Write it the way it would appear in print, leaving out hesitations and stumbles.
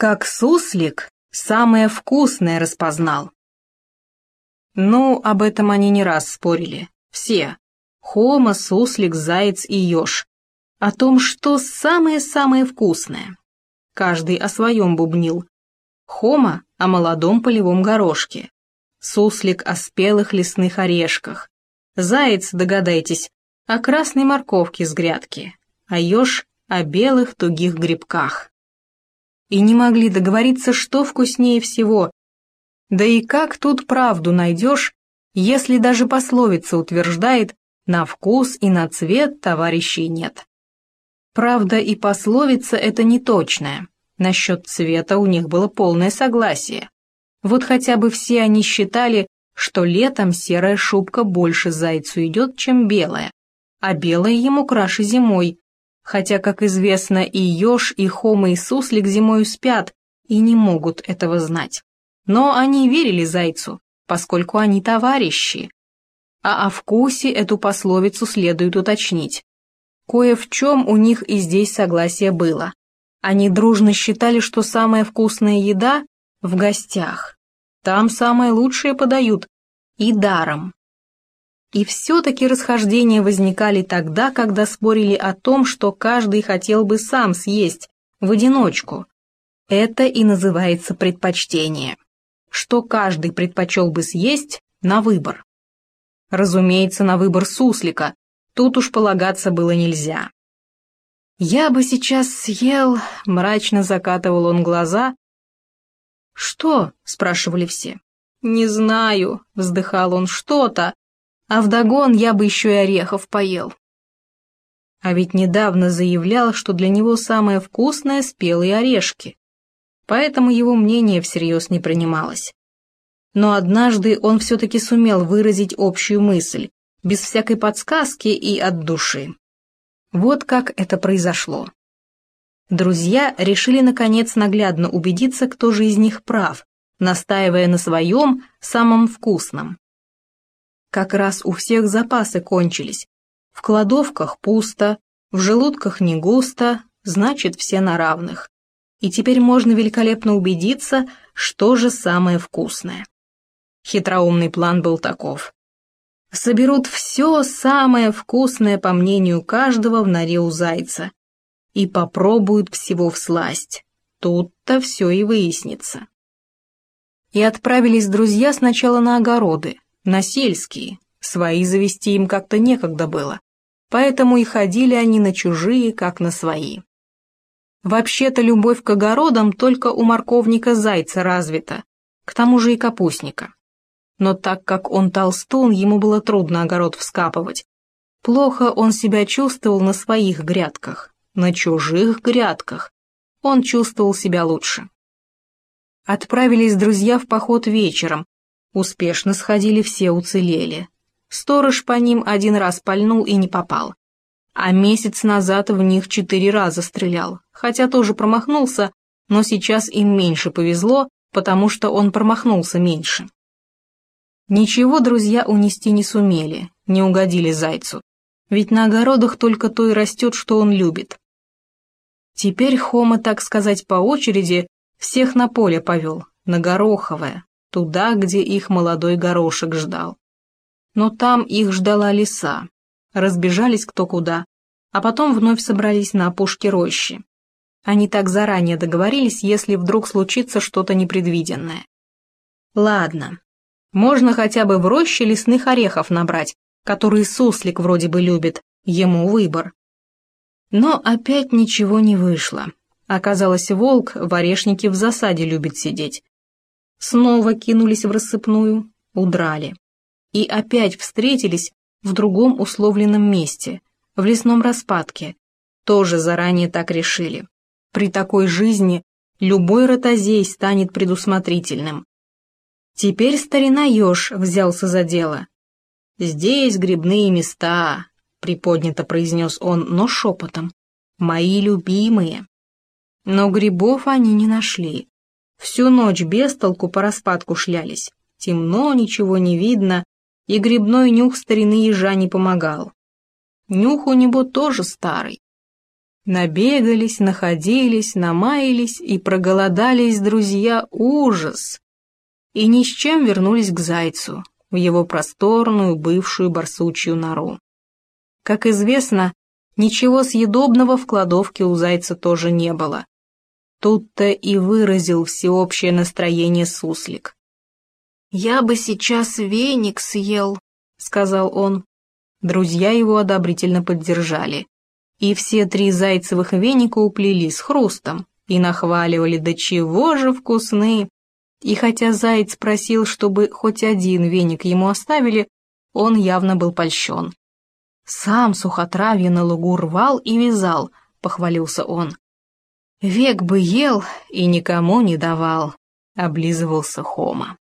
Как суслик самое вкусное распознал. Ну, об этом они не раз спорили. Все. Хома, суслик, заяц и еж. О том, что самое-самое вкусное. Каждый о своем бубнил. Хома о молодом полевом горошке. Суслик о спелых лесных орешках. Заяц, догадайтесь, о красной морковке с грядки. А еж о белых тугих грибках. И не могли договориться, что вкуснее всего. Да и как тут правду найдешь, если даже пословица утверждает: на вкус и на цвет товарищей нет. Правда, и пословица это не точная. Насчет цвета у них было полное согласие. Вот хотя бы все они считали, что летом серая шубка больше зайцу идет, чем белая, а белая ему краше зимой. Хотя, как известно, и еж, и хома, и суслик зимою спят и не могут этого знать. Но они верили зайцу, поскольку они товарищи. А о вкусе эту пословицу следует уточнить. Кое в чем у них и здесь согласие было. Они дружно считали, что самая вкусная еда в гостях. Там самое лучшее подают, и даром. И все-таки расхождения возникали тогда, когда спорили о том, что каждый хотел бы сам съесть, в одиночку. Это и называется предпочтение. Что каждый предпочел бы съесть на выбор. Разумеется, на выбор суслика, тут уж полагаться было нельзя. «Я бы сейчас съел», — мрачно закатывал он глаза. «Что?» — спрашивали все. «Не знаю», — вздыхал он, — «что-то. А вдогон я бы еще и орехов поел». А ведь недавно заявлял, что для него самое вкусное — спелые орешки. Поэтому его мнение всерьез не принималось. Но однажды он все-таки сумел выразить общую мысль, без всякой подсказки и от души. Вот как это произошло. Друзья решили наконец наглядно убедиться, кто же из них прав, настаивая на своем самом вкусном. Как раз у всех запасы кончились. В кладовках пусто, в желудках не густо, значит, все на равных. И теперь можно великолепно убедиться, что же самое вкусное. Хитроумный план был таков. Соберут все самое вкусное, по мнению каждого, в норе у зайца. И попробуют всего всласть. Тут-то все и выяснится. И отправились друзья сначала на огороды, на сельские, свои завести им как-то некогда было, поэтому и ходили они на чужие, как на свои. Вообще-то любовь к огородам только у морковника зайца развита, к тому же и капустника. Но так как он толстун, ему было трудно огород вскапывать. Плохо он себя чувствовал на своих грядках, на чужих грядках он чувствовал себя лучше. Отправились друзья в поход вечером, успешно сходили, все уцелели. Сторож по ним один раз пальнул и не попал. А месяц назад в них 4 раза стрелял, хотя тоже промахнулся, но сейчас им меньше повезло, потому что он промахнулся меньше. Ничего друзья унести не сумели, не угодили зайцу, ведь на огородах только то и растет, что он любит. Теперь Хома, так сказать, по очереди всех на поле повел, на гороховое, туда, где их молодой горошек ждал. Но там их ждала лиса, разбежались кто куда, а потом вновь собрались на опушке рощи. Они так заранее договорились, если вдруг случится что-то непредвиденное. Ладно, можно хотя бы в роще лесных орехов набрать, которые суслик вроде бы любит, ему выбор. Но опять ничего не вышло. Оказалось, волк в орешнике в засаде любит сидеть. Снова кинулись в рассыпную, удрали. И опять встретились в другом условленном месте, в лесном распадке. Тоже заранее так решили. При такой жизни любой ротозей станет предусмотрительным. Теперь старина еж взялся за дело. «Здесь грибные места», — приподнято произнес он, но шепотом. «Мои любимые». Но грибов они не нашли. Всю ночь без толку по распадку шлялись. Темно, ничего не видно, и грибной нюх старины ежа не помогал. Нюх у него тоже старый. Набегались, находились, намаялись и проголодались друзья, ужас. И ни с чем вернулись к зайцу, в его просторную бывшую барсучью нору. Как известно, ничего съедобного в кладовке у зайца тоже не было. Тут-то и выразил всеобщее настроение суслик. «Я бы сейчас веник съел», — сказал он. Друзья его одобрительно поддержали. И все 3 зайцевых веника уплели с хрустом и нахваливали, да чего же вкусны. И хотя заяц просил, чтобы хоть один веник ему оставили, он явно был польщен. «Сам сухотравье на лугу рвал и вязал», — похвалился он. «Век бы ел и никому не давал», — облизывался Хома.